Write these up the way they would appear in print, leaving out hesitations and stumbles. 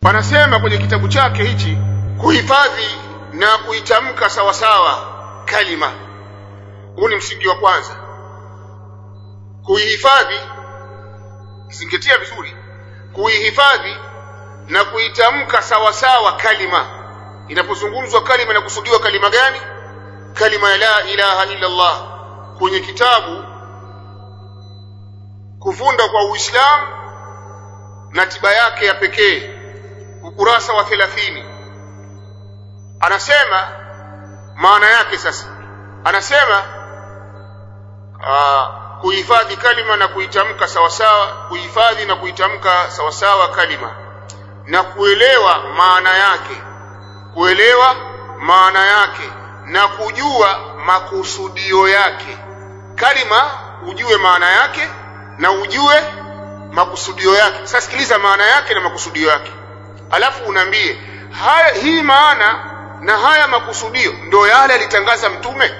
anasema kwenye kitabu chake hichi, kuhifadhi na kuitamka sawa sawa kalima. Huu ni msingi wa kwanza. Kuihifadhi, zingatia vizuri, kuihifadhi na kuitamka sawa sawa kalima. Inapozungumzwa kalima inakusudiwa kalima gani? Kalima ya la ilaha illa Allah. Kwenye kitabu Kuvunda kwa Uislamu na tiba yake ya pekee, ukurasa wa 30, anasema maana yake. Sasa anasema kuhifadhi kalima na kuitamka sawa sawa, kuhifadhi na kuitamka sawa sawa kalima na kuelewa maana yake, kuelewa maana yake na kujua makusudio yake. Kalima ujue maana yake na ujue makusudio yake. Sasa sikiliza maana yake na makusudio yake, alafu unaambie hii maana na haya makusudio ndio yale alitangaza Mtume.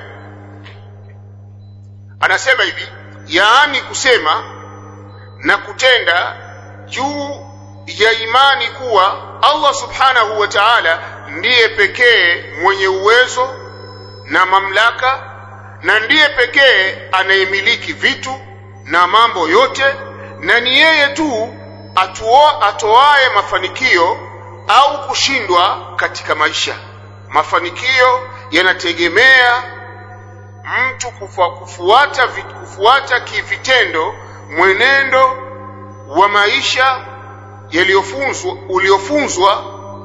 Anasema hivi, yaani kusema na kutenda juu ya imani kuwa Allah subhanahu wa ta'ala ndiye pekee mwenye uwezo na mamlaka, na ndiye pekee anayemiliki vitu na mambo yote, na ni yeye tu atoaye mafanikio au kushindwa katika maisha. Mafanikio yanategemea mtu kufuata kivitendo mwenendo wa maisha uliofunzwa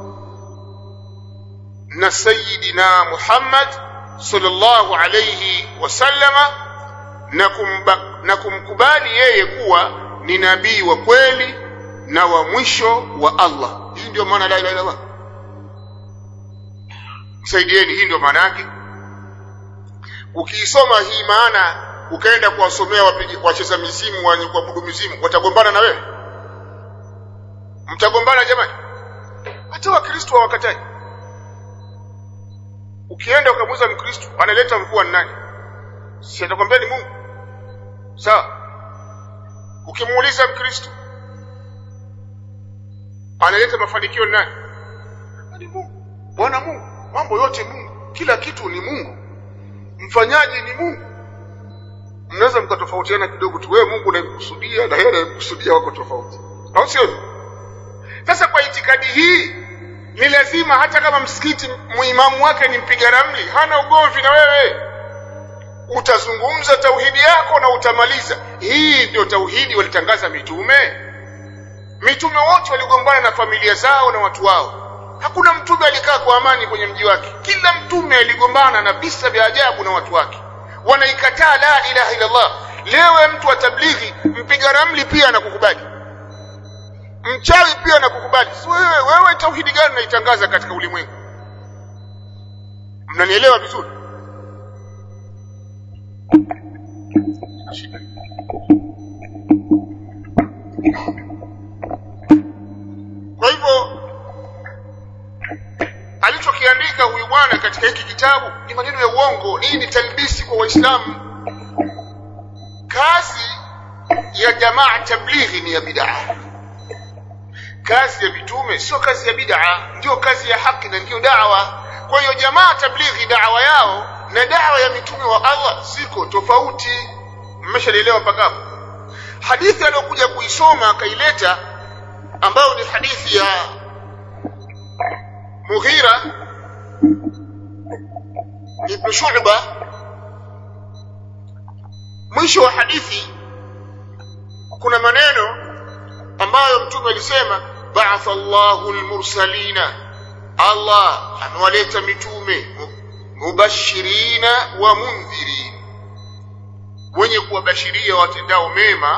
na Sayyidina Muhammad sallallahu alayhi wasallama, na kumkubali yeye kuwa ni nabii wa kweli na wa mwisho wa Allah. Hii ndio maana la ilaha illa Allah. Msaidieni, hii ndio maana yake. Ukiisoma hii maana ukaenda kuwasomea wacheza mizimu wenye kuabudu mizimu, watagombana na wewe. Mtagombana jamani. Hata Wakristo hawakatai. Ukienda ukamuuliza Mkristo analeta mvua ni nani, si atakwambia ni Mungu? Sawa. Ukimuuliza Mkristo analeta mafanikio ni nani, ni Mungu. Bwana Mungu, mambo yote Mungu, kila kitu ni Mungu, mfanyaji ni Mungu. Mnaweza mkatofautiana kidogo tu, wewe Mungu unayemkusudia na yeye anayemkusudia wako tofauti, au sio? Sasa kwa itikadi hii ni lazima, hata kama msikiti muimamu wake ni mpiga ramli, hana ugomvi na wewe, utazungumza tauhidi yako na utamaliza. Hii ndio tauhidi walitangaza mitume. Mitume wote waligombana na familia zao na watu wao. Hakuna mtume alikaa kwa amani kwenye mji wake. Kila mtume aligombana na visa vya ajabu na watu wake. Wanaikataa la ilaha illa Allah. Leo mtu wa tablighi, mpiga ramli pia anakukubali, mchawi pia anakukubali. Wewe tauhidi gani unaitangaza katika ulimwengu? Mnanielewa vizuri? Kwa hivyo alichokiandika huyu bwana katika hiki kitabu ni maneno ya uongo. Hii ni talbisi kwa Waislamu. Kazi ya jamaa tablighi ni ya bid'a. Kazi ya mitume sio kazi ya bid'a, ndio kazi ya haki na ndio da'wa. Kwa hiyo jamaa tablighi da'wa yao na da'wa ya mitume wa Allah ziko tofauti. Mmeshaelewa mpaka hapo? Hadithi aliyokuja kuisoma akaileta, ambayo ni hadithi ya Mughira ibn Shu'ba, mwisho wa hadithi kuna maneno ambayo mtume alisema, ba'atha Allahu al-mursalina, Allah amewaleta mitume, mubashirina wa mundhirin, wenye kuwabashiria watendao mema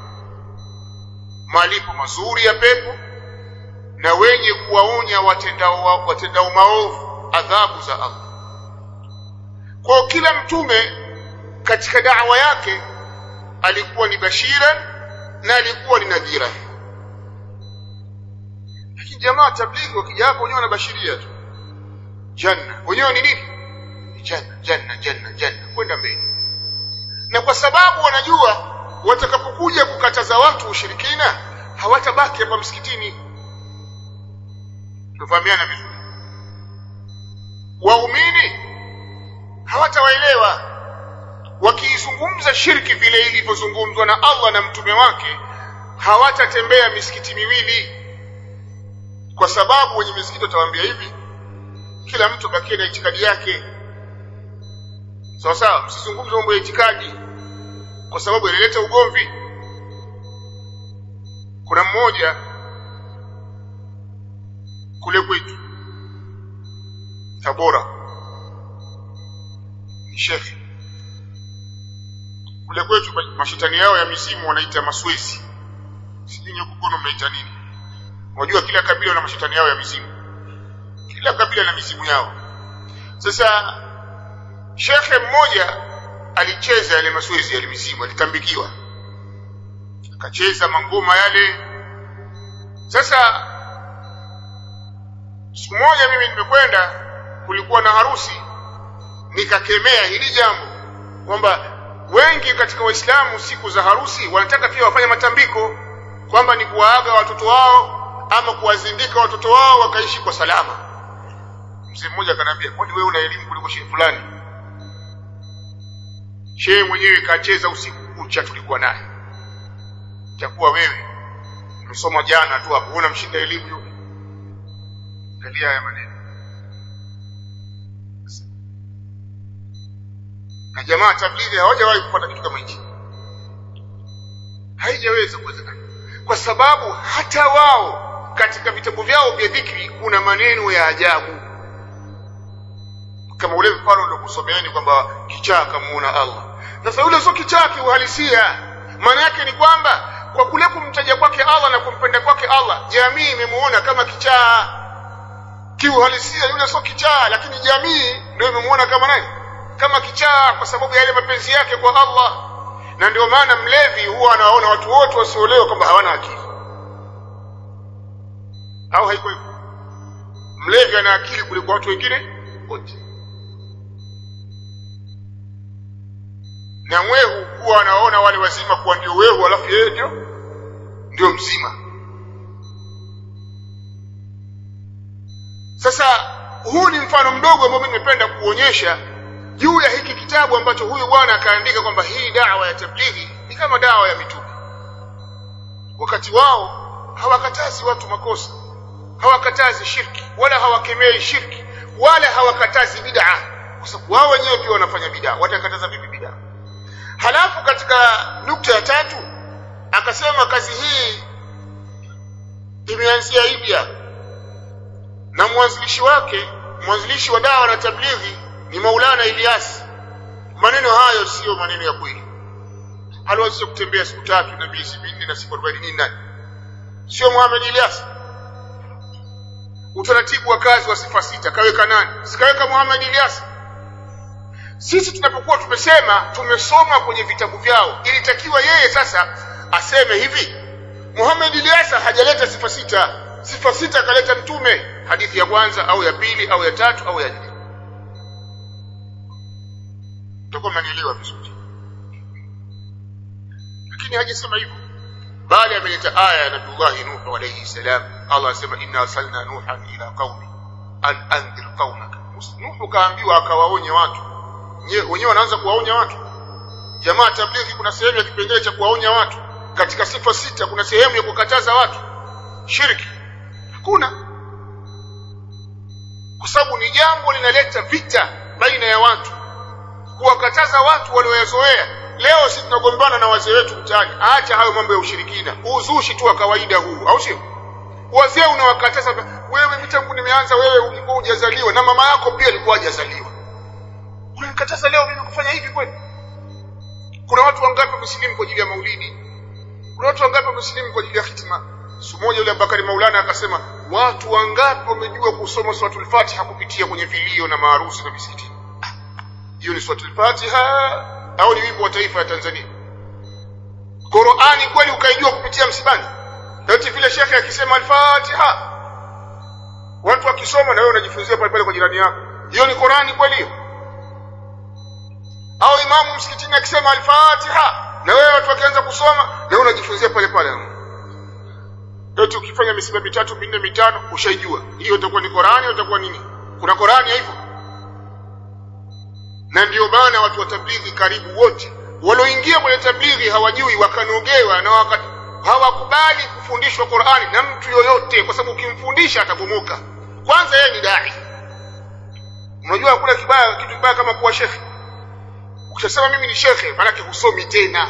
malipo mazuri ya pepo, na wenye kuwaonya watendao maovu adhabu za Allah. Kwa kila mtume katika da'wa yake alikuwa ni bashiran na alikuwa ni nadhira. Lakini jamaa tablighi wakija hapo wenyewe wanabashiria tu janna. Wenyewe ni nini? Janna, janna, janna, janna, kwenda mbele. Na kwa sababu wanajua watakapokuja kukataza watu ushirikina hawatabaki hapa msikitini. Tufahamiana vizuri. Waumini hawatawaelewa wakiizungumza shirki vile ilivyozungumzwa na Allah na mtume wake. Hawatatembea misikiti miwili, kwa sababu wenye misikiti watawaambia hivi, kila mtu bakie na itikadi yake. Sawa sawa, msizungumze mambo ya itikadi kwa sababu inaleta ugomvi. Kuna mmoja kule kwetu Tabora, ni shekhi kule kwetu, mashetani yao ya misimu wanaita maswezi. Sijui nyoko kono mnaita nini. Unajua kila kabila na mashetani yao ya misimu. Kila kabila na misimu yao. Sasa shekhe mmoja alicheza yale maswezi yale misimu, alitambikiwa. Akacheza mangoma yale. Sasa siku moja mimi nimekwenda, kulikuwa na harusi, nikakemea hili jambo kwamba wengi katika Waislamu siku za harusi wanataka pia wafanye matambiko, kwamba ni kuwaaga watoto wao ama kuwazindika watoto wao wakaishi kwa salama. Mzee mmoja akaniambia, kwani wewe una elimu kuliko shehe fulani? Shehe mwenyewe kacheza usiku kucha, tulikuwa naye. Itakuwa wewe umesoma jana tu hapo, una mshinda elimu yule. Angalia haya maneno. Na jamaa tablighi hawajawahi kupata kitu kama hichi. Haijaweza kuwezekana. Kwa sababu hata wao katika vitabu vyao vya dhikri kuna maneno ya ajabu. Kama ule mfano niliokusomeeni kwamba kichaa kamuona Allah. Sasa yule sio kichaa kiuhalisia. Maana yake ni kwamba kwa kule kumtaja kwake Allah na kumpenda kwake Allah, jamii imemuona kama kichaa. Kiuhalisia yule sio kichaa, lakini jamii ndio imemuona kama nani? Kama kichaa, kwa sababu ya ile mapenzi yake kwa Allah. Na ndio maana mlevi huwa anaona watu wote wasiolewa kwamba hawana akili. Au haiko hivyo? Mlevi ana akili kuliko watu wengine wote. Na mwehu huwa anaona wale wazima kuwa ndio wehu, alafu yeye ndio mzima. Sasa huu ni mfano mdogo ambao mimi nimependa kuonyesha juu ya hiki kitabu ambacho huyu bwana akaandika kwamba hii da'wa ya tablighi ni kama dawa ya mitume. Wakati wao hawakatazi watu makosa, hawakatazi shirki, wala hawakemei shirki, wala hawakatazi bid'a, kwa sababu wao wenyewe pia wanafanya bid'a. Watakataza vipi bid'a? Halafu katika nukta ya tatu akasema kazi hii imeanzia India, na mwanzilishi wa dawa na tablighi ni Maulana Ilyas. Maneno hayo sio maneno ya kweli. Aliweza kutembea siku 3 na miezi 4 na siku 40 nini nani? Sio Muhammad Ilyas. Utaratibu wa kazi wa sifa 6 kaweka nani? Sikaweka Muhammad Ilyas. Sisi tunapokuwa tumesoma kwenye vitabu vyao, ilitakiwa yeye sasa aseme hivi, Muhammad Ilyas hajaleta sifa 6. Sifa 6 kaleta mtume, hadithi ya kwanza au ya pili au ya tatu au ya nne. Tutakuwa mnanielewa vizuri. Lakini hajasema hivyo, bali ameleta aya ya Nabii Nuh alayhi salam. Allah asema inna arsalna nuhan ila qaumi an anzir qaumaka. Nuh kaambiwa akawaonye watu. Wenyewe wanaanza kuwaonya watu. Jamaa tablighi kuna sehemu ya kipengele cha kuwaonya watu. Katika sifa 6 kuna sehemu ya kukataza watu shirki. Hakuna. Kwa sababu ni jambo linaleta vita baina ya watu. Kuwakataza watu walioyazoea. Leo sisi tunagombana na wazee wetu mtaani. Acha hayo mambo ya ushirikina. Uzushi tu wa kawaida huu, au sio? Wazee unawakataza, wewe mitangu nimeanza, wewe ulikuwa hujazaliwa na mama yako pia alikuwa hajazaliwa. Unanikataza leo mimi kufanya hivi kweli? Kuna watu wangapi wamesilimu kwa ajili ya maulidi? Kuna watu wangapi wamesilimu kwa ajili ya hitima? Siku moja yule Abubakari Maulana akasema, watu wangapi wamejua kusoma suratul Fatiha kupitia kwenye vilio na maharusi na misikiti? Hiyo ni suratul Fatiha au ni wimbo wa taifa ya Tanzania? Qur'ani kweli ukaijua kupitia msibani? Yote vile shekhe akisema al-Fatiha, watu wakisoma na wewe unajifunzia pale pale kwa jirani yako. Hiyo ni Qur'ani kweli hiyo? Au imamu msikitini akisema al-Fatiha na wewe watu wakianza kusoma na wewe unajifunzia pale pale? eti ukifanya misiba mitatu minne mitano ushaijua hiyo itakuwa ni Qur'ani au itakuwa nini? Kuna Qur'ani hivyo? Na ndio maana watu wa tablighi karibu wote walioingia kwenye tablighi hawajui, wakanogewa na hawakubali kufundishwa Qur'ani na mtu yoyote, kwa sababu ukimfundisha atabomoka. Kwanza yeye ni dai. Unajua hakuna kitu kibaya kama kuwa shekhi. Ukisema mimi ni shekhi maana yake husomi tena.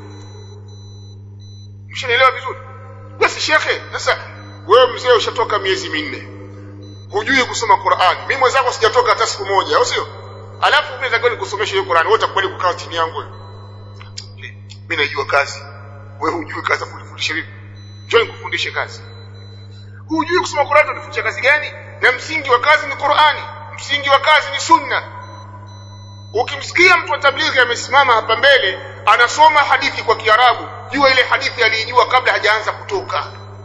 Mshanielewa vizuri? Basi shekhi, sasa wewe mzee ushatoka miezi minne, hujui kusoma Qur'ani. Mimi mwenzako sijatoka hata siku moja, au sio? Alafu mimi nataka nikusomeshe hiyo Qur'ani, wewe utakubali kukaa chini yangu? Mimi najua kazi, wewe hujui kazi, kufundisha vipi? Njoo nikufundishe kazi. Hujui kusoma Qur'ani, unafundisha kazi gani? Na msingi wa kazi ni Qur'ani, msingi wa kazi ni sunna. Ukimsikia mtu wa tablighi amesimama hapa mbele anasoma hadithi kwa Kiarabu, jua ile hadithi aliijua kabla hajaanza kutoka.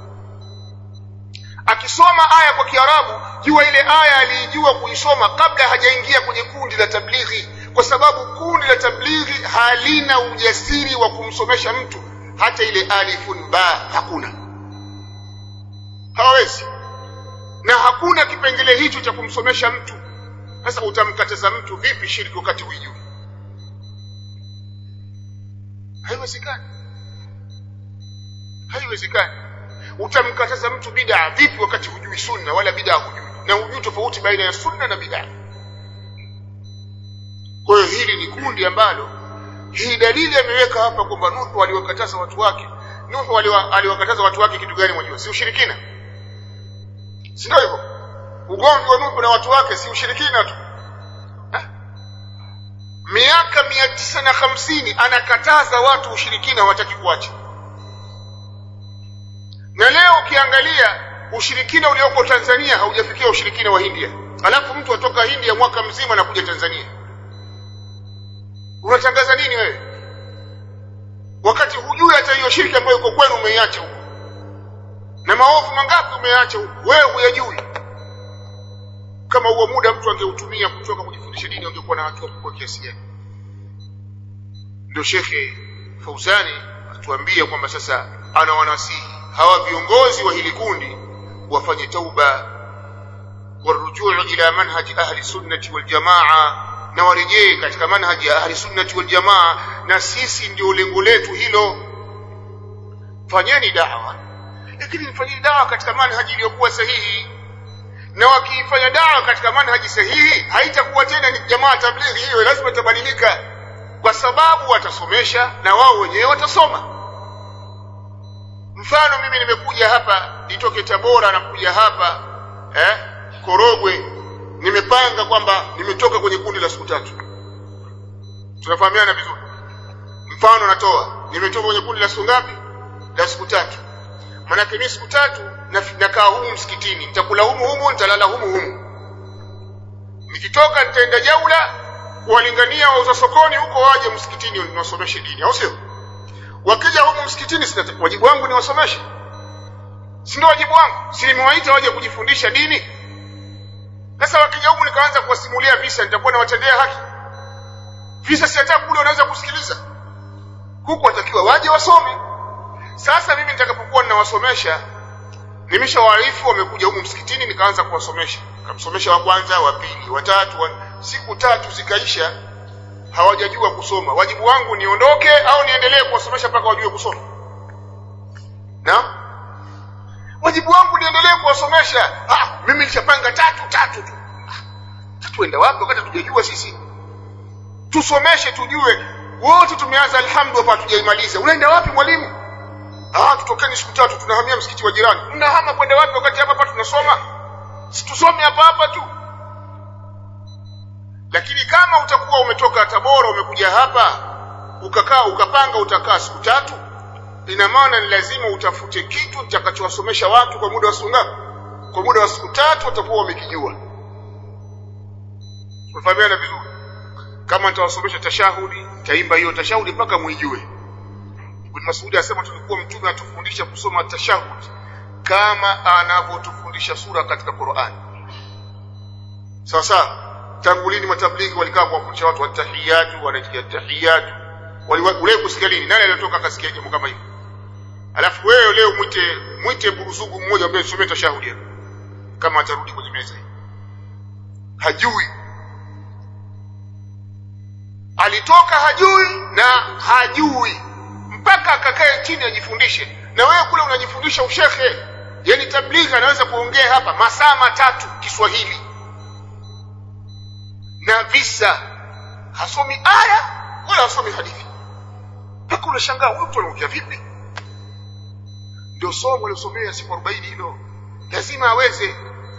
Akisoma aya kwa Kiarabu, jua ile aya aliijua kuisoma kabla hajaingia kwenye kundi la tablighi, kwa sababu kundi la tablighi halina ujasiri wa kumsomesha mtu hata ile alifun ba, hakuna. Hawezi. Na hakuna kipengele hicho cha kumsomesha mtu. Sasa utamkataza mtu vipi shirki wakati hujui? Haiwezekani. Haiwezekani. Utamkataza mtu bid'a vipi wakati hujui sunna, wala bid'a hujui? Na hujui tofauti baina ya sunna na bid'a. Kwa hiyo hili ni kundi ambalo hii dalili ameweka hapa kwamba Nuhu aliwakataza watu wake. Nuhu aliwakataza watu wake kitu gani mwajua? Si ushirikina. Si ndio hivyo? Ugomvi wa Nuhu na watu wake si ushirikina tu. Miaka 950 anakataza watu ushirikina, hawataki kuacha. Na leo ukiangalia ushirikina ulioko Tanzania haujafikia ushirikina wa India. Alafu mtu atoka India mwaka mzima na kuja Tanzania. Unatangaza nini wewe? Wakati hujui hata hiyo shirki ambayo uko kwenu umeiacha huko. Na maovu mangapi umeacha huko? Wewe huyajui. Kama huo muda mtu angeutumia kutoka kujifundisha dini, ungekuwa na watu kwa kiasi gani? Ndio Sheikh Fauzani atuambia kwamba sasa anawanasihi hawa viongozi wa hili kundi wafanye tauba, warujuu ila manhaji ahli sunnati wal jamaa, na warejee katika manhaji ya ahli sunnati wal jamaa. Na sisi ndio lengo letu hilo. Fanyeni da'wa, lakini fanyeni da'wa katika manhaji iliyokuwa sahihi. Na wakifanya da'wa katika manhaji sahihi, haitakuwa tena ni jamaa tablighi, hiyo lazima itabadilika, kwa sababu watasomesha na wao wenyewe watasoma. Mfano mimi nimekuja hapa, nitoke Tabora na kuja hapa Korogwe, nimepanga kwamba nimetoka kwenye kundi la siku 3. Tunafahamiana vizuri. Mfano natoa, nimetoka kwenye kundi la siku ngapi? La siku 3. Maana mimi siku 3 nakaa humu msikitini, nitakula humu, nitalala humu. Nikitoka nitaenda jaula kuwalingania wauza sokoni huko waje msikitini niwasomeshe dini, au sio? Wakija humu msikitini, sina wajibu wangu ni wasomeshe? Si ndio wajibu wangu? Si nimewaita waje kujifundisha dini? Sasa wakija humu nikaanza kuwasimulia visa, nitakuwa nawatendea haki? Visa si hata kule unaweza kusikiliza. Huko watakiwa waje wasome. Sasa mimi nitakapokuwa ninawasomesha, nimeshawaarifu wamekuja humu msikitini, nikaanza kuwasomesha. Kamsomesha wa kwanza, wa pili, wa tatu, siku 3 zikaisha hawajajua kusoma. Wajibu wangu niondoke au niendelee kuwasomesha mpaka wajue kusoma? Na wajibu wangu niendelee kuwasomesha. Mimi nilishapanga 3 tu. Tatuenda wapi wakati tujajua sisi? Tusomeshe tujue. Wote tumeanza alhamdulillah hapa tujaimaliza. Unaenda wapi mwalimu? Tutokeni siku 3 tunahamia msikiti wa jirani. Mnahama kwenda wapi wakati hapa tunasoma? Situsome hapa tu. Lakini kama utakuwa umetoka Tabora umekuja hapa ukakaa ukapanga utakaa siku 3, ina maana ni lazima utafute kitu kitakachowasomesha watu kwa muda wa siku ngapi? Kwa muda wa siku 3 watakuwa wamekijua. Tunafahamiana vizuri. Kama nitawasomesha tashahudi, nitaimba hiyo tashahudi mpaka muijue. Ibn Mas'ud asema tulikuwa mtume atufundisha kusoma tashahudi kama anavyotufundisha sura katika Qur'an. Sasa tangu lini matablighi walikaa kuwafundisha watu watahiyatu, wanaitikia tahiyatu? Waliwahi kusikia lini? Nani aliyotoka akasikia jambo kama hilo? Alafu wewe leo mwite Mwite Buruzugu mmoja ambaye somea tashahudi kama atarudi kwenye meza hii. Hajui. Alitoka hajui na hajui mpaka akakae chini ajifundishe. Na wewe kule unajifundisha ushekhe. Yaani tablighi anaweza kuongea hapa masaa 3 Kiswahili. Na visa hasomi aya wala hasomi hadithi. Mpaka unashangaa huyu mtu anaongea vipi? Ndio somo alilosomea siku 40 hilo. Lazima aweze.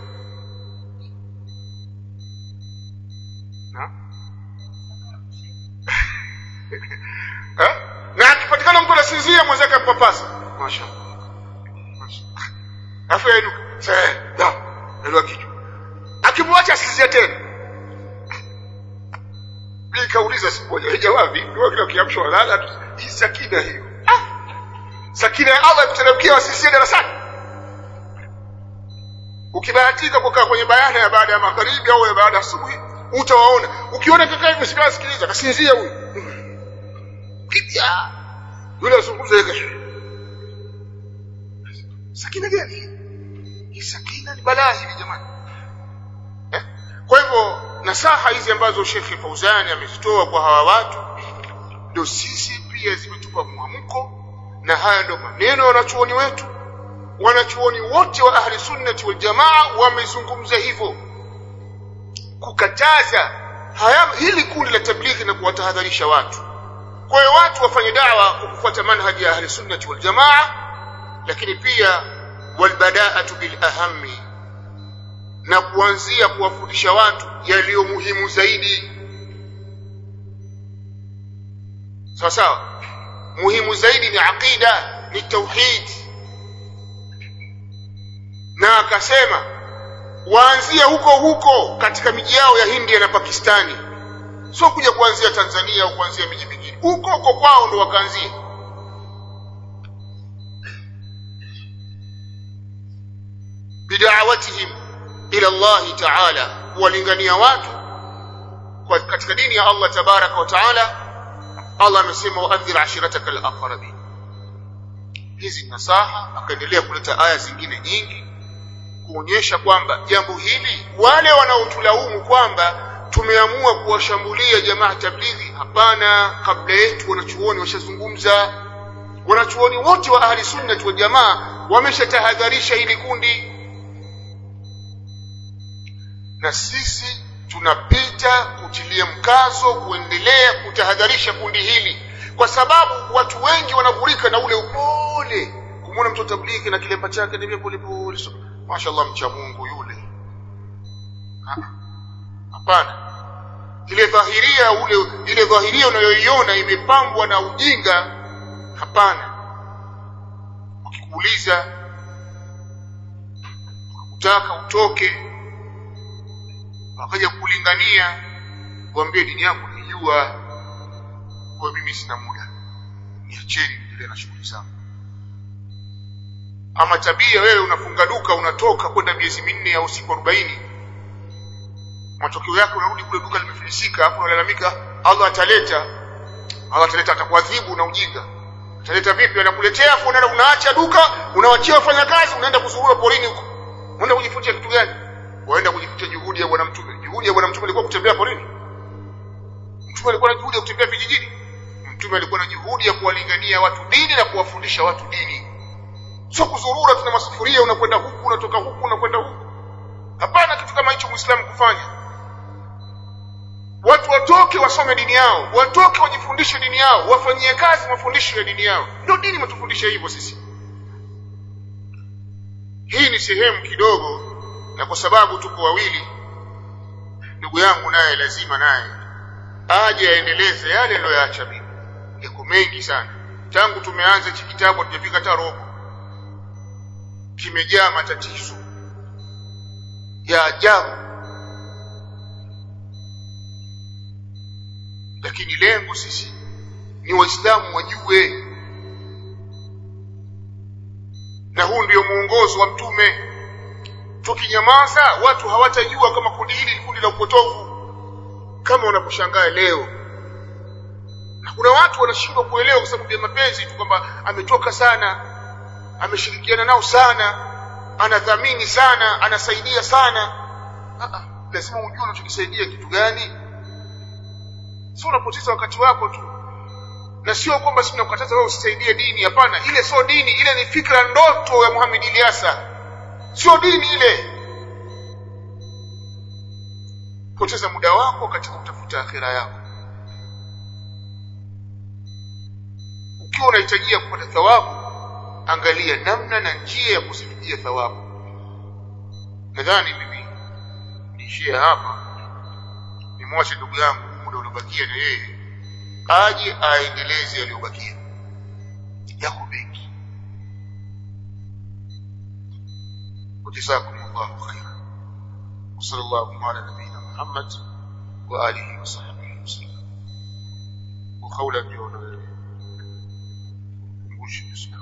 Na akipatikana mtu anasinzia mwenzake ampapasa. Mashaallah. Afu yainuka. Sasa, ndio kitu. Akimwacha asinzia tena. Nikauliza siku moja, "Hijawa vipi? Wewe kila kiamsho walala tu. Hii sakina hiyo." Sakina ya Allah ikuteremkia wasinzie darasani. Ukibahatika kukaa kwenye bayana ya baada ya magharibi au ya baada ya asubuhi, utawaona. Ukiona kaka hivi sikiliza, kasinzia huyu. Kipya. Yule azungumza yeye. Sakina gani? Hii sakina ni balaa hili jamani. Kwa hivyo nasaha hizi ambazo Sheikh Fauzani amezitoa kwa hawa watu ndio sisi pia zimetupa mwamko, na haya ndio maneno ya wanachuoni wetu. Wanachuoni wote wa ahli sunnati wal jamaa wamezungumza hivyo, kukataza hili kundi la tablighi na kuwatahadharisha watu. Kwa hiyo watu wafanye da'wa kwa kufuata manhaji ya ahli sunnati wal jamaa, lakini pia walbada'atu bil ahammi, na kuanzia kuwafundisha watu yaliyo muhimu zaidi. Sawa, muhimu zaidi ni aqida, ni tauhid. Na akasema waanzia huko katika miji yao ya India na Pakistani, sio kuja kuanzia Tanzania au kuanzia miji mingine. Huko kwao ndo wakaanzia. Bid'awatihim ila Allah ta'ala, walingania watu katika dini ya Allah tabaraka wa taala. Allah amesema waadhir ashirataka al-aqrabin. Hizi nasaha, akaendelea kuleta aya zingine nyingi kuonyesha kwamba jambo hili, wale wanaotulaumu kwamba tumeamua kuwashambulia jamaa tablighi, hapana. Kabla yetu wanachuoni washazungumza. Wanachuoni wote wa ahli sunnah wa jamaa wameshatahadharisha hili kundi, na sisi tunapita kutilia mkazo kuendelea kutahadharisha kundi hili, kwa sababu watu wengi wanagurika na ule upole. Kumwona mtu tablighi na kilemba chake ni pole pole, mashaallah mcha Mungu yule. Hapana. Ile dhahiria unayoiona imepambwa na ujinga, hapana. Ukikuuliza ukitaka utoke wakaja kulingania, kuambia dini yangu nijua, kwa mimi sina muda, niacheni niendelee na shughuli zangu. Ama tabia wewe unafunga duka, unatoka kwenda miezi 4 au siku 40, matokeo yake unarudi kule duka limefilisika, hapo unalalamika Allah ataleta atakuadhibu na ujinga. Ataleta vipi? Anakuletea afu unaacha duka, unawachia wafanyakazi, unaenda kuzurura porini huko. Unaenda kujifunza kitu gani? Waenda kujifunza juhudi ya Bwana Mtume. Juhudi ya Bwana Mtume ilikuwa kutembea porini. Mtume alikuwa na juhudi ya kutembea vijijini. Mtume alikuwa na juhudi ya kuwalingania watu dini na kuwafundisha watu dini. Sio kuzurura tuna masufuria, unakwenda huku, unatoka huku, unakwenda huku. Hapana kitu kama hicho Muislamu kufanya. Watu watoke wasome dini yao, watoke wajifundishe dini yao, wafanyie kazi mafundisho ya dini yao. Ndio dini matufundisha hivyo sisi. Hii ni sehemu kidogo, na kwa sababu tuko wawili, ndugu yangu naye lazima naye aje aendeleze yale aliyoyaacha mimi. Yako mengi sana. Tangu tumeanza hiki kitabu hatujafika hata robo. Kimejaa matatizo ya ajabu, lakini lengo sisi ni Waislamu wajue, na huu ndio muongozo wa Mtume. Tukinyamaza watu hawatajua kama kundi hili ni kundi la upotovu, kama wanaposhangaa leo. Na kuna watu wanashindwa kuelewa kwa sababu ya mapenzi tu, kwamba ametoka sana. ameshirikiana nao sana, anathamini sana, anasaidia sana. Lazima ujue unachokisaidia kitu gani. Sio unapoteza wakati wako tu. Na sio kwamba sisi tunakukataza wewe usisaidie dini, hapana. Ile sio dini, ile ni fikra ndoto ya Muhammad Ilyasa. Sio dini ile. Poteza muda wako katika kutafuta akhira yako. Ukiwa unahitajia kupata thawabu, angalia namna na njia ya kuzifikia thawabu. Nadhani mimi niishie hapa, nimwache ndugu yangu muda uliobakia na yeye aje aendeleze yaliyobakia. Yako mengi. Jazakumullahu khairan. Sallallahu ala nabiyina Muhammad wa alihi wa sahbihi wasallam. Wa qawlan yawna.